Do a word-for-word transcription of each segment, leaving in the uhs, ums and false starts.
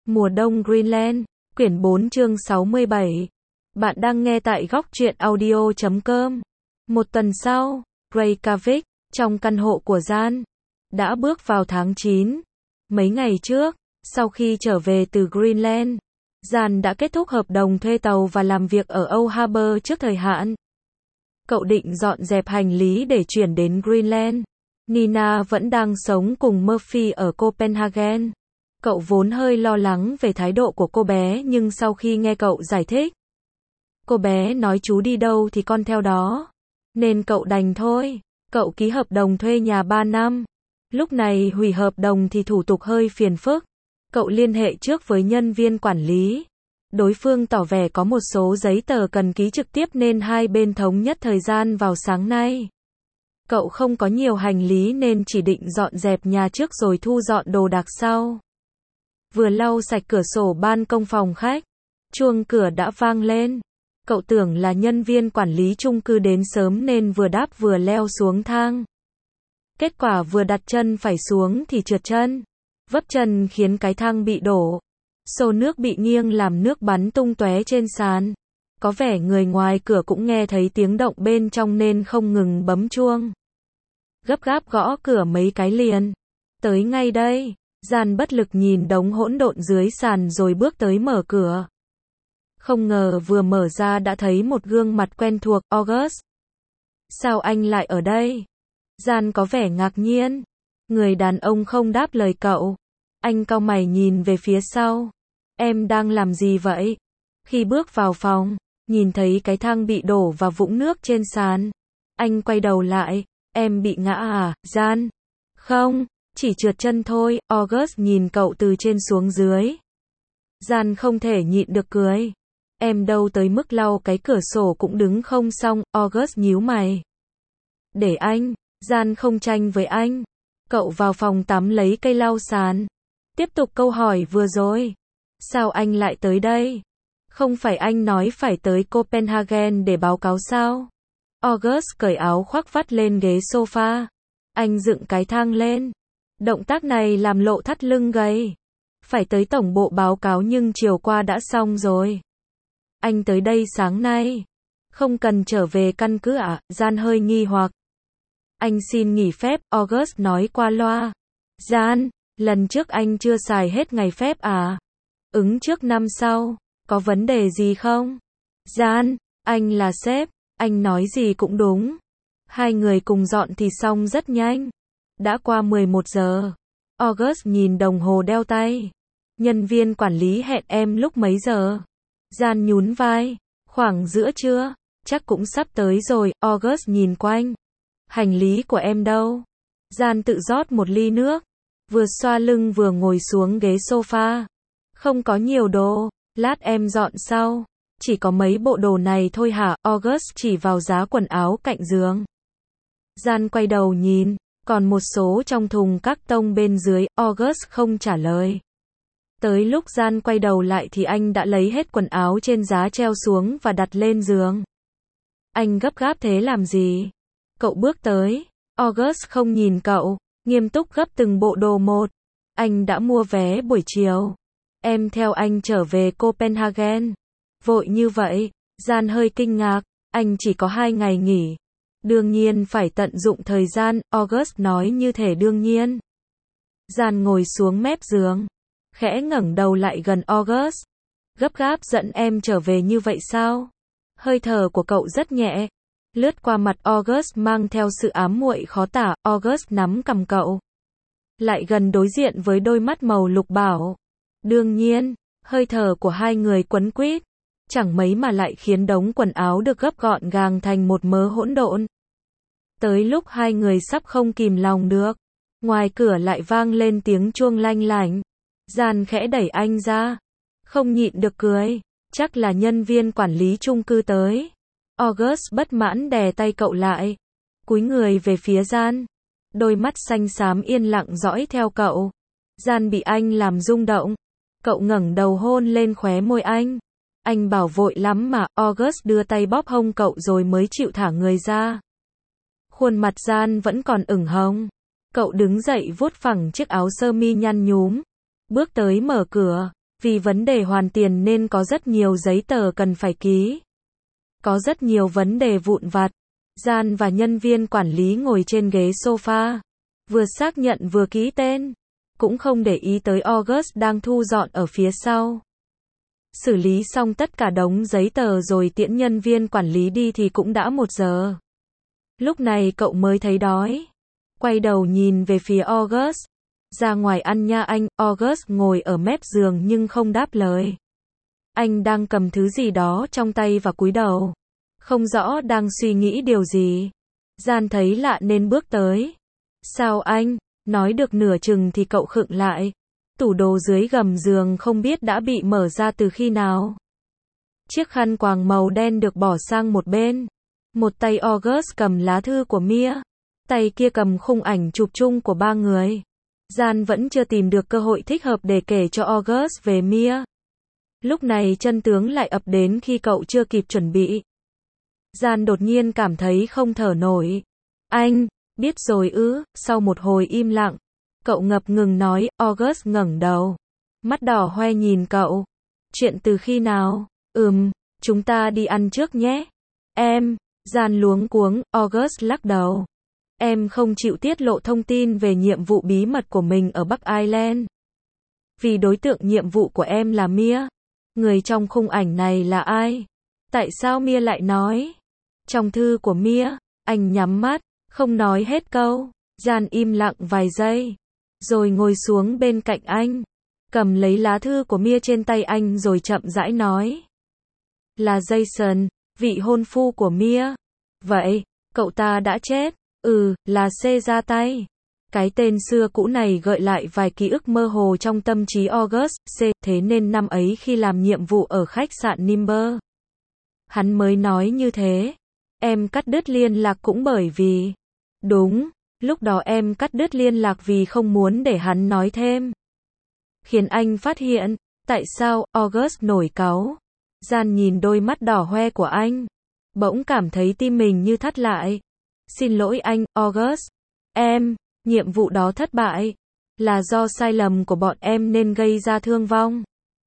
Mùa đông Greenland, quyển bốn chương sáu mươi bảy. Bạn đang nghe tại góc truyện audio chấm com. Một tuần sau, Reykjavik, trong căn hộ của Jan, đã bước vào tháng chín. Mấy ngày trước, sau khi trở về từ Greenland, Jan đã kết thúc hợp đồng thuê tàu và làm việc ở Âu Harbour trước thời hạn. Cậu định dọn dẹp hành lý để chuyển đến Greenland. Nina vẫn đang sống cùng Murphy ở Copenhagen. Cậu vốn hơi lo lắng về thái độ của cô bé nhưng sau khi nghe cậu giải thích, cô bé nói chú đi đâu thì con theo đó, nên cậu đành thôi. Cậu ký hợp đồng thuê nhà ba năm. Lúc này hủy hợp đồng thì thủ tục hơi phiền phức. Cậu liên hệ trước với nhân viên quản lý. Đối phương tỏ vẻ có một số giấy tờ cần ký trực tiếp nên hai bên thống nhất thời gian vào sáng nay. Cậu không có nhiều hành lý nên chỉ định dọn dẹp nhà trước rồi thu dọn đồ đạc sau. Vừa lau sạch cửa sổ ban công phòng khách, chuông cửa đã vang lên. Cậu tưởng là nhân viên quản lý chung cư đến sớm nên vừa đáp vừa leo xuống thang. Kết quả vừa đặt chân phải xuống thì trượt chân. Vấp chân khiến cái thang bị đổ. Xô nước bị nghiêng làm nước bắn tung tóe trên sàn. Có vẻ người ngoài cửa cũng nghe thấy tiếng động bên trong nên không ngừng bấm chuông. Gấp gáp gõ cửa mấy cái liền. Tới ngay đây. Jan bất lực nhìn đống hỗn độn dưới sàn rồi bước tới mở cửa. Không ngờ vừa mở ra đã thấy một gương mặt quen thuộc, August. Sao anh lại ở đây? Jan có vẻ ngạc nhiên. Người đàn ông không đáp lời cậu. Anh cau mày nhìn về phía sau. Em đang làm gì vậy? Khi bước vào phòng, nhìn thấy cái thang bị đổ và vũng nước trên sàn. Anh quay đầu lại. Em bị ngã à, Jan? Không. Chỉ trượt chân thôi. August nhìn cậu từ trên xuống dưới. Jan không thể nhịn được cười. Em đâu tới mức lau cái cửa sổ cũng đứng không xong. August nhíu mày. Để anh. Jan không tranh với anh. Cậu vào phòng tắm lấy cây lau sàn. Tiếp tục câu hỏi vừa rồi. Sao anh lại tới đây? Không phải anh nói phải tới Copenhagen để báo cáo sao? August cởi áo khoác vắt lên ghế sofa. Anh dựng cái thang lên. Động tác này làm lộ thắt lưng gầy. Phải tới tổng bộ báo cáo nhưng chiều qua đã xong rồi. Anh tới đây sáng nay. Không cần trở về căn cứ à? Jan hơi nghi hoặc. Anh xin nghỉ phép, August nói qua loa. Jan, lần trước anh chưa xài hết ngày phép à? Ứng trước năm sau. Có vấn đề gì không? Jan, anh là sếp. Anh nói gì cũng đúng. Hai người cùng dọn thì xong rất nhanh. Đã qua mười một giờ. August nhìn đồng hồ đeo tay. Nhân viên quản lý hẹn em lúc mấy giờ? Jan nhún vai. Khoảng giữa trưa. Chắc cũng sắp tới rồi. August nhìn quanh. Hành lý của em đâu? Jan tự rót một ly nước. Vừa xoa lưng vừa ngồi xuống ghế sofa. Không có nhiều đồ. Lát em dọn sau. Chỉ có mấy bộ đồ này thôi hả? August chỉ vào giá quần áo cạnh giường. Jan quay đầu nhìn. Còn một số trong thùng các tông bên dưới. August không trả lời. Tới lúc Jan quay đầu lại thì anh đã lấy hết quần áo trên giá treo xuống và đặt lên giường. Anh gấp gáp thế làm gì? Cậu bước tới. August không nhìn cậu. Nghiêm túc gấp từng bộ đồ một. Anh đã mua vé buổi chiều. Em theo anh trở về Copenhagen. Vội như vậy. Jan hơi kinh ngạc. Anh chỉ có hai ngày nghỉ. Đương nhiên phải tận dụng thời gian. August nói như thể đương nhiên. Jan ngồi xuống mép giường. Khẽ ngẩng đầu lại gần August. Gấp gáp dẫn em trở về như vậy sao? Hơi thở của cậu rất nhẹ. Lướt qua mặt August mang theo sự ám muội khó tả. August nắm cằm cậu. Lại gần đối diện với đôi mắt màu lục bảo. Đương nhiên. Hơi thở của hai người quấn quýt. Chẳng mấy mà lại khiến đống quần áo được gấp gọn gàng thành một mớ hỗn độn. Tới lúc hai người sắp không kìm lòng được. Ngoài cửa lại vang lên tiếng chuông lanh lảnh. Jan khẽ đẩy anh ra. Không nhịn được cười. Chắc là nhân viên quản lý chung cư tới. August bất mãn đè tay cậu lại. Cúi người về phía Jan. Đôi mắt xanh xám yên lặng dõi theo cậu. Jan bị anh làm rung động. Cậu ngẩng đầu hôn lên khóe môi anh. Anh bảo vội lắm mà. August đưa tay bóp hông cậu rồi mới chịu thả người ra. Khuôn mặt Jan vẫn còn ửng hồng. Cậu đứng dậy vuốt phẳng chiếc áo sơ mi nhăn nhúm. Bước tới mở cửa. Vì vấn đề hoàn tiền nên có rất nhiều giấy tờ cần phải ký. Có rất nhiều vấn đề vụn vặt. Gian và nhân viên quản lý ngồi trên ghế sofa. Vừa xác nhận vừa ký tên. Cũng không để ý tới August đang thu dọn ở phía sau. Xử lý xong tất cả đống giấy tờ rồi tiễn nhân viên quản lý đi thì cũng đã một giờ. Lúc này cậu mới thấy đói. Quay đầu nhìn về phía August. Ra ngoài ăn nha anh. August ngồi ở mép giường nhưng không đáp lời. Anh đang cầm thứ gì đó trong tay và cúi đầu. Không rõ đang suy nghĩ điều gì. Gian thấy lạ nên bước tới. Sao anh? Nói được nửa chừng thì cậu khựng lại. Tủ đồ dưới gầm giường không biết đã bị mở ra từ khi nào. Chiếc khăn quàng màu đen được bỏ sang một bên. Một tay August cầm lá thư của Mia. Tay kia cầm khung ảnh chụp chung của ba người. Gian vẫn chưa tìm được cơ hội thích hợp để kể cho August về Mia. Lúc này chân tướng lại ập đến khi cậu chưa kịp chuẩn bị. Gian đột nhiên cảm thấy không thở nổi. Anh, biết rồi ư? Sau một hồi im lặng, cậu ngập ngừng nói. August ngẩng đầu. Mắt đỏ hoe nhìn cậu. Chuyện từ khi nào? Ừm, chúng ta đi ăn trước nhé. Em, Gian luống cuống. August lắc đầu. Em không chịu tiết lộ thông tin về nhiệm vụ bí mật của mình ở Bắc Ireland. Vì đối tượng nhiệm vụ của em là Mia. Người trong khung ảnh này là ai? Tại sao Mia lại nói? Trong thư của Mia, anh nhắm mắt, không nói hết câu. Gian im lặng vài giây, rồi ngồi xuống bên cạnh anh, cầm lấy lá thư của Mia trên tay anh rồi chậm rãi nói. Là Jason, vị hôn phu của Mia. Vậy, cậu ta đã chết? Ừ, là C ra tay. Cái tên xưa cũ này gợi lại vài ký ức mơ hồ trong tâm trí August. C, thế nên năm ấy khi làm nhiệm vụ ở khách sạn Nimber, hắn mới nói như thế. Em cắt đứt liên lạc cũng bởi vì... Đúng, lúc đó em cắt đứt liên lạc vì không muốn để hắn nói thêm. Khiến anh phát hiện. Tại sao? August nổi cáu. Gian nhìn đôi mắt đỏ hoe của anh. Bỗng cảm thấy tim mình như thắt lại. Xin lỗi anh, August. Em, nhiệm vụ đó thất bại. Là do sai lầm của bọn em nên gây ra thương vong.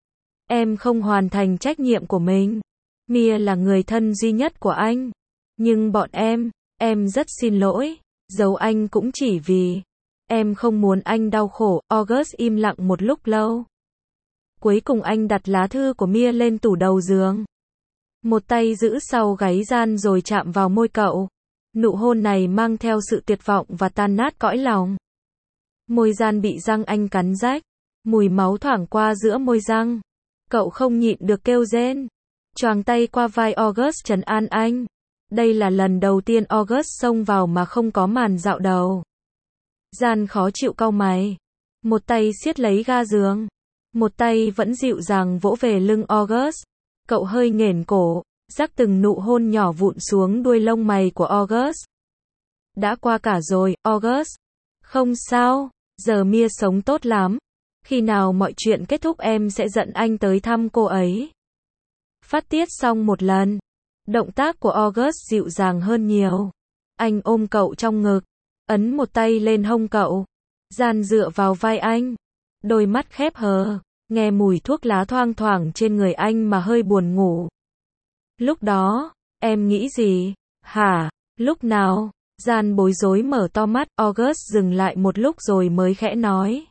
Em không hoàn thành trách nhiệm của mình. Mia là người thân duy nhất của anh. Nhưng bọn em, em rất xin lỗi. Giấu anh cũng chỉ vì em không muốn anh đau khổ. August im lặng một lúc lâu. Cuối cùng anh đặt lá thư của Mia lên tủ đầu giường. Một tay giữ sau gáy Gian rồi chạm vào môi cậu. Nụ hôn này mang theo sự tuyệt vọng và tan nát cõi lòng. Môi Gian bị răng anh cắn rách. Mùi máu thoảng qua giữa môi răng. Cậu không nhịn được kêu rên. Choàng tay qua vai August trấn an anh. Đây là lần đầu tiên August xông vào mà không có màn dạo đầu. Gian khó chịu cau mày. Một tay siết lấy ga giường. Một tay vẫn dịu dàng vỗ về lưng August. Cậu hơi nghển cổ, rắc từng nụ hôn nhỏ vụn xuống đuôi lông mày của August. Đã qua cả rồi, August. Không sao, giờ Mia sống tốt lắm. Khi nào mọi chuyện kết thúc em sẽ dẫn anh tới thăm cô ấy. Phát tiết xong một lần. Động tác của August dịu dàng hơn nhiều. Anh ôm cậu trong ngực. Ấn một tay lên hông cậu. Gian dựa vào vai anh. Đôi mắt khép hờ. Nghe mùi thuốc lá thoang thoảng trên người anh mà hơi buồn ngủ. Lúc đó, em nghĩ gì? Hả? Lúc nào? Gian bối rối mở to mắt. August dừng lại một lúc rồi mới khẽ nói.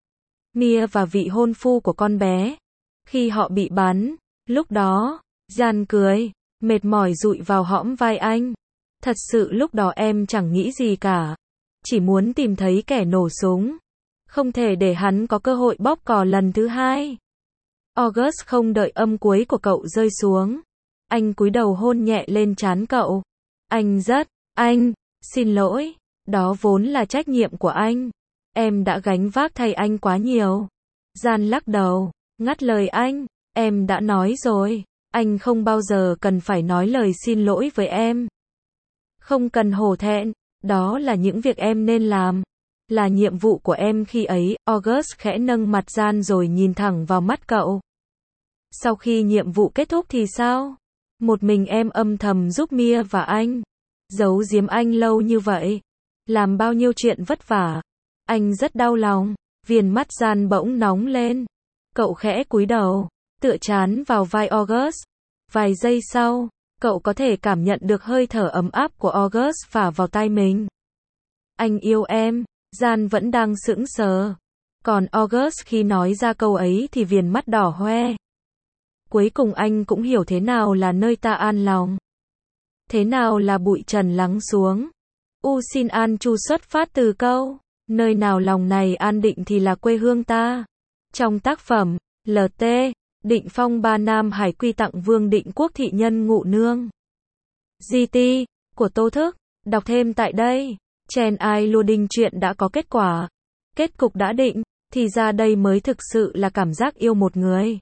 Mia và vị hôn phu của con bé. Khi họ bị bắn. Lúc đó, Gian cười. Mệt mỏi dụi vào hõm vai anh. Thật sự lúc đó em chẳng nghĩ gì cả. Chỉ muốn tìm thấy kẻ nổ súng. Không thể để hắn có cơ hội bóp cò lần thứ hai. August không đợi âm cuối của cậu rơi xuống. Anh cúi đầu hôn nhẹ lên trán cậu. Anh rất, anh, xin lỗi. Đó vốn là trách nhiệm của anh. Em đã gánh vác thay anh quá nhiều. Gian lắc đầu, ngắt lời anh. Em đã nói rồi. Anh không bao giờ cần phải nói lời xin lỗi với em. Không cần hổ thẹn. Đó là những việc em nên làm. Là nhiệm vụ của em khi ấy. August khẽ nâng mặt Gian rồi nhìn thẳng vào mắt cậu. Sau khi nhiệm vụ kết thúc thì sao? Một mình em âm thầm giúp Mia và anh. Giấu giếm anh lâu như vậy. Làm bao nhiêu chuyện vất vả. Anh rất đau lòng. Viền mắt Gian bỗng nóng lên. Cậu khẽ cúi đầu, tựa trán vào vai August. Vài giây sau, cậu có thể cảm nhận được hơi thở ấm áp của August phả vào tai mình. Anh yêu em, Jan vẫn đang sững sờ. Còn August khi nói ra câu ấy thì viền mắt đỏ hoe. Cuối cùng anh cũng hiểu thế nào là nơi ta an lòng. Thế nào là bụi trần lắng xuống. U Sin An Chu xuất phát từ câu, nơi nào lòng này an định thì là quê hương ta. Trong tác phẩm, lờ tê, Định Phong Ba Nam Hải quy tặng Vương Định Quốc thị nhân Ngụ Nương. giê tê, của Tô Thức, đọc thêm tại đây. Chen ai lua đinh chuyện đã có kết quả. Kết cục đã định, thì ra đây mới thực sự là cảm giác yêu một người.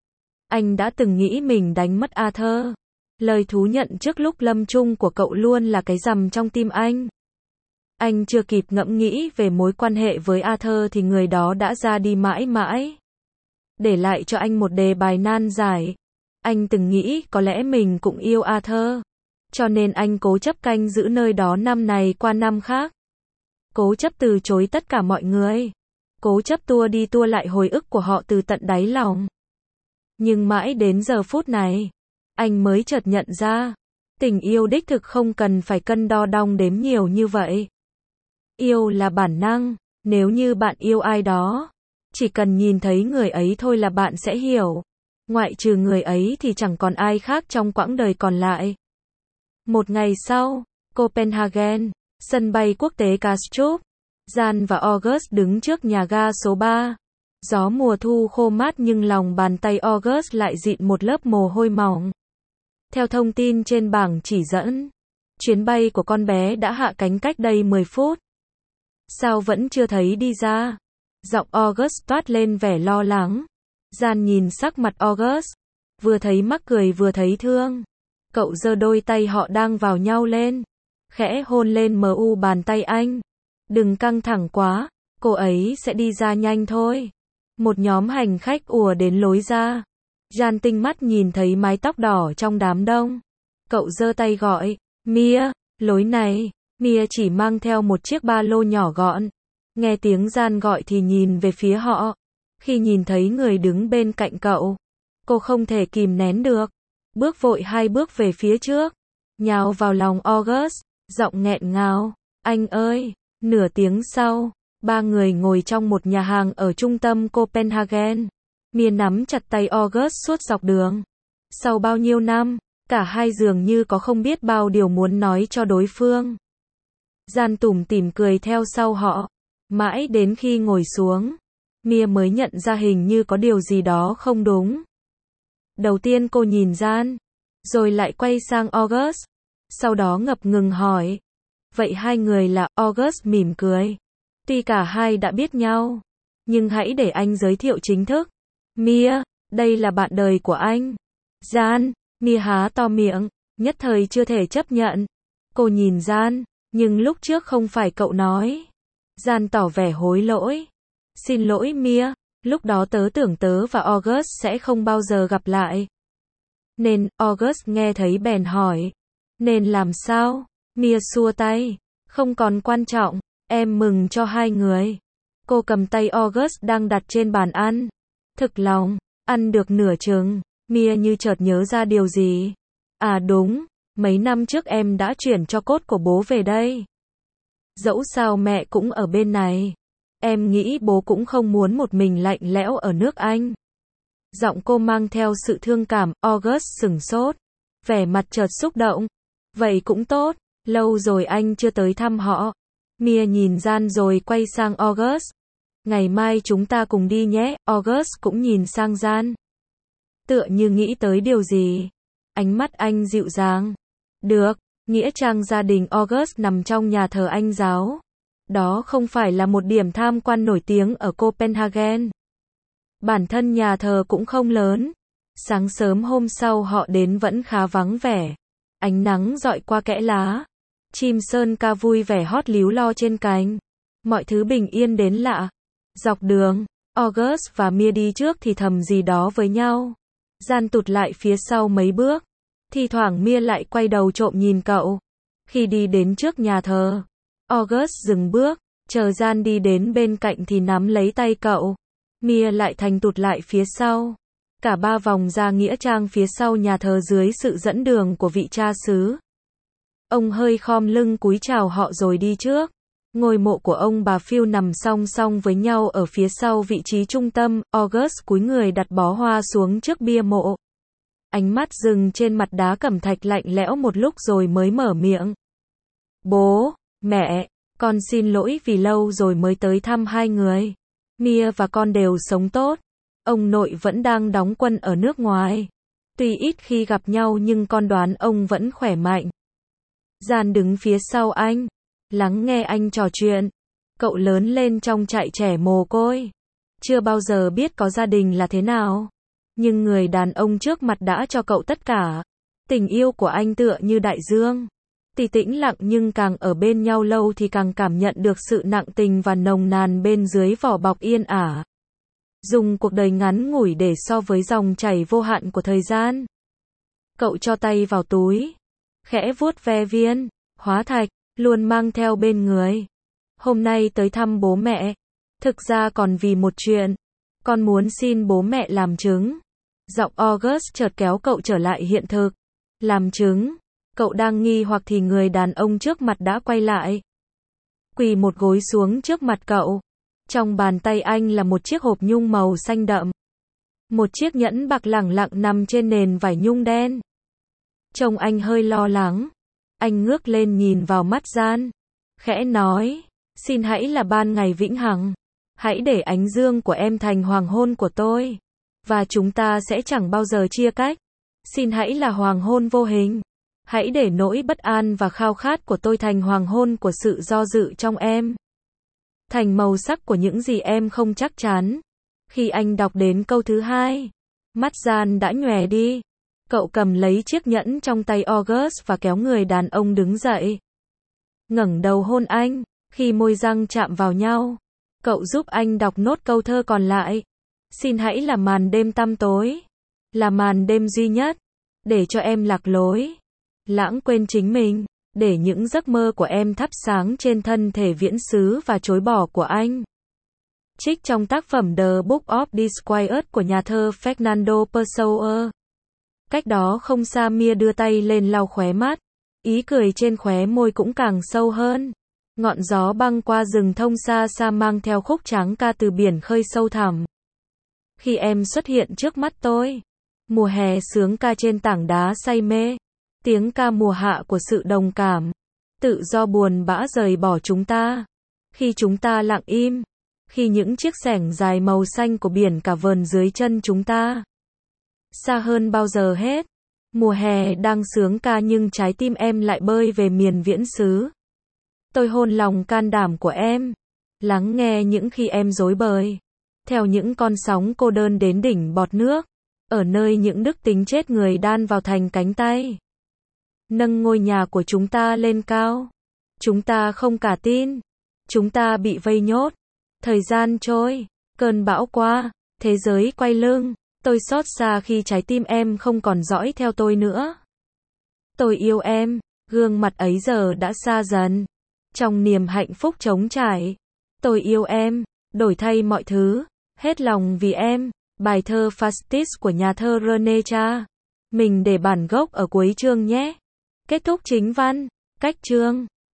Anh đã từng nghĩ mình đánh mất Arthur. Lời thú nhận trước lúc lâm chung của cậu luôn là cái rằm trong tim anh. Anh chưa kịp ngẫm nghĩ về mối quan hệ với Arthur thì người đó đã ra đi mãi mãi. Để lại cho anh một đề bài nan giải. Anh từng nghĩ có lẽ mình cũng yêu Arthur. Cho nên anh cố chấp canh giữ nơi đó năm này qua năm khác. Cố chấp từ chối tất cả mọi người. Cố chấp tua đi tua lại hồi ức của họ từ tận đáy lòng. Nhưng mãi đến giờ phút này, anh mới chợt nhận ra, tình yêu đích thực không cần phải cân đo đong đếm nhiều như vậy. Yêu là bản năng, nếu như bạn yêu ai đó, chỉ cần nhìn thấy người ấy thôi là bạn sẽ hiểu. Ngoại trừ người ấy thì chẳng còn ai khác trong quãng đời còn lại. Một ngày sau, Copenhagen, sân bay quốc tế Kastrup, Jan và August đứng trước nhà ga số ba. Gió mùa thu khô mát nhưng lòng bàn tay August lại dịn một lớp mồ hôi mỏng. Theo thông tin trên bảng chỉ dẫn, chuyến bay của con bé đã hạ cánh cách đây mười phút. Sao vẫn chưa thấy đi ra? Giọng August toát lên vẻ lo lắng. Jan nhìn sắc mặt August, vừa thấy mắc cười vừa thấy thương. Cậu giơ đôi tay họ đang vào nhau lên, khẽ hôn lên mu bàn tay anh. Đừng căng thẳng quá, cô ấy sẽ đi ra nhanh thôi. Một nhóm hành khách ùa đến lối ra. Jan tinh mắt nhìn thấy mái tóc đỏ trong đám đông. Cậu giơ tay gọi, Mia, lối này. Mia chỉ mang theo một chiếc ba lô nhỏ gọn. Nghe tiếng Jan gọi thì nhìn về phía họ. Khi nhìn thấy người đứng bên cạnh cậu, cô không thể kìm nén được. Bước vội hai bước về phía trước, nhào vào lòng August, giọng nghẹn ngào, anh ơi. Nửa tiếng sau, ba người ngồi trong một nhà hàng ở trung tâm Copenhagen. Mia nắm chặt tay August suốt dọc đường. Sau bao nhiêu năm, cả hai dường như có không biết bao điều muốn nói cho đối phương. Jan tủm tỉm cười theo sau họ. Mãi đến khi ngồi xuống, Mia mới nhận ra hình như có điều gì đó không đúng. Đầu tiên cô nhìn Jan, rồi lại quay sang August. Sau đó ngập ngừng hỏi, vậy hai người là? August mỉm cười. Tuy cả hai đã biết nhau, nhưng hãy để anh giới thiệu chính thức. Mia, đây là bạn đời của anh. Jan, Mia há to miệng, nhất thời chưa thể chấp nhận. Cô nhìn Jan, nhưng lúc trước không phải cậu nói. Jan tỏ vẻ hối lỗi. Xin lỗi Mia, lúc đó tớ tưởng tớ và August sẽ không bao giờ gặp lại. Nên, August nghe thấy bèn hỏi. Nên làm sao? Mia xua tay. Không còn quan trọng, em mừng cho hai người. Cô cầm tay August đang đặt trên bàn ăn. Thực lòng, ăn được nửa chừng, Mia như chợt nhớ ra điều gì. À đúng, mấy năm trước em đã chuyển cho cốt của bố về đây. Dẫu sao mẹ cũng ở bên này. Em nghĩ bố cũng không muốn một mình lạnh lẽo ở nước Anh. Giọng cô mang theo sự thương cảm. August sửng sốt, vẻ mặt chợt xúc động. Vậy cũng tốt, lâu rồi anh chưa tới thăm họ. Mia nhìn Jan rồi quay sang August. Ngày mai chúng ta cùng đi nhé. August cũng nhìn sang Jan, tựa như nghĩ tới điều gì. Ánh mắt anh dịu dàng. Được. Nghĩa trang gia đình August nằm trong nhà thờ Anh giáo. Đó không phải là một điểm tham quan nổi tiếng ở Copenhagen. Bản thân nhà thờ cũng không lớn. Sáng sớm hôm sau họ đến vẫn khá vắng vẻ. Ánh nắng rọi qua kẽ lá. Chim sơn ca vui vẻ hót líu lo trên cành. Mọi thứ bình yên đến lạ. Dọc đường, August và Mia đi trước thì thầm gì đó với nhau. Jan tụt lại phía sau mấy bước. Thì thoảng Mia lại quay đầu trộm nhìn cậu. Khi đi đến trước nhà thờ, August dừng bước, chờ Jan đi đến bên cạnh thì nắm lấy tay cậu. Mia lại thành tụt lại phía sau. Cả ba vòng ra nghĩa trang phía sau nhà thờ dưới sự dẫn đường của vị cha xứ. Ông hơi khom lưng cúi chào họ rồi đi trước. Ngôi mộ của ông bà Phil nằm song song với nhau ở phía sau vị trí trung tâm. August cúi người đặt bó hoa xuống trước bia mộ. Ánh mắt dừng trên mặt đá cẩm thạch lạnh lẽo một lúc rồi mới mở miệng. Bố, mẹ, con xin lỗi vì lâu rồi mới tới thăm hai người. Mia và con đều sống tốt. Ông nội vẫn đang đóng quân ở nước ngoài. Tuy ít khi gặp nhau nhưng con đoán ông vẫn khỏe mạnh. Gian đứng phía sau anh, lắng nghe anh trò chuyện. Cậu lớn lên trong trại trẻ mồ côi. Chưa bao giờ biết có gia đình là thế nào. Nhưng người đàn ông trước mặt đã cho cậu tất cả. Tình yêu của anh tựa như đại dương. Tuy tĩnh lặng nhưng càng ở bên nhau lâu thì càng cảm nhận được sự nặng tình và nồng nàn bên dưới vỏ bọc yên ả. Dùng cuộc đời ngắn ngủi để so với dòng chảy vô hạn của thời gian. Cậu cho tay vào túi. Khẽ vuốt ve viên hóa thạch, luôn mang theo bên người. Hôm nay tới thăm bố mẹ. Thực ra còn vì một chuyện. Con muốn xin bố mẹ làm chứng. Giọng August chợt kéo cậu trở lại hiện thực. Làm chứng. Cậu đang nghi hoặc thì người đàn ông trước mặt đã quay lại. Quỳ một gối xuống trước mặt cậu. Trong bàn tay anh là một chiếc hộp nhung màu xanh đậm. Một chiếc nhẫn bạc lẳng lặng nằm trên nền vải nhung đen. Trông anh hơi lo lắng. Anh ngước lên nhìn vào mắt Gian. Khẽ nói. Xin hãy là ban ngày vĩnh hằng. Hãy để ánh dương của em thành hoàng hôn của tôi. Và chúng ta sẽ chẳng bao giờ chia cách. Xin hãy là hoàng hôn vô hình. Hãy để nỗi bất an và khao khát của tôi thành hoàng hôn của sự do dự trong em. Thành màu sắc của những gì em không chắc chắn. Khi anh đọc đến câu thứ hai, mắt Gian đã nhòe đi. Cậu cầm lấy chiếc nhẫn trong tay August và kéo người đàn ông đứng dậy. Ngẩng đầu hôn anh, khi môi răng chạm vào nhau. Cậu giúp anh đọc nốt câu thơ còn lại. Xin hãy là màn đêm tăm tối. Là màn đêm duy nhất. Để cho em lạc lối. Lãng quên chính mình. Để những giấc mơ của em thắp sáng trên thân thể viễn xứ và chối bỏ của anh. Trích trong tác phẩm The Book of Disquiet của nhà thơ Fernando Pessoa. Cách đó không xa Mia đưa tay lên lau khóe mắt. Ý cười trên khóe môi cũng càng sâu hơn. Ngọn gió băng qua rừng thông xa xa mang theo khúc tráng ca từ biển khơi sâu thẳm. Khi em xuất hiện trước mắt tôi. Mùa hè sướng ca trên tảng đá say mê. Tiếng ca mùa hạ của sự đồng cảm. Tự do buồn bã rời bỏ chúng ta. Khi chúng ta lặng im. Khi những chiếc xẻng dài màu xanh của biển cả vờn dưới chân chúng ta. Xa hơn bao giờ hết. Mùa hè đang sướng ca nhưng trái tim em lại bơi về miền viễn xứ. Tôi hôn lòng can đảm của em. Lắng nghe những khi em rối bời. Theo những con sóng cô đơn đến đỉnh bọt nước. Ở nơi những đức tính chết người đan vào thành cánh tay. Nâng ngôi nhà của chúng ta lên cao. Chúng ta không cả tin. Chúng ta bị vây nhốt. Thời gian trôi. Cơn bão qua. Thế giới quay lưng. Tôi xót xa khi trái tim em không còn dõi theo tôi nữa. Tôi yêu em. Gương mặt ấy giờ đã xa dần. Trong niềm hạnh phúc trống trải. Tôi yêu em. Đổi thay mọi thứ. Hết lòng vì em. Bài thơ Fastis của nhà thơ René Char. Mình để bản gốc ở cuối chương nhé. Kết thúc chính văn. Cách chương.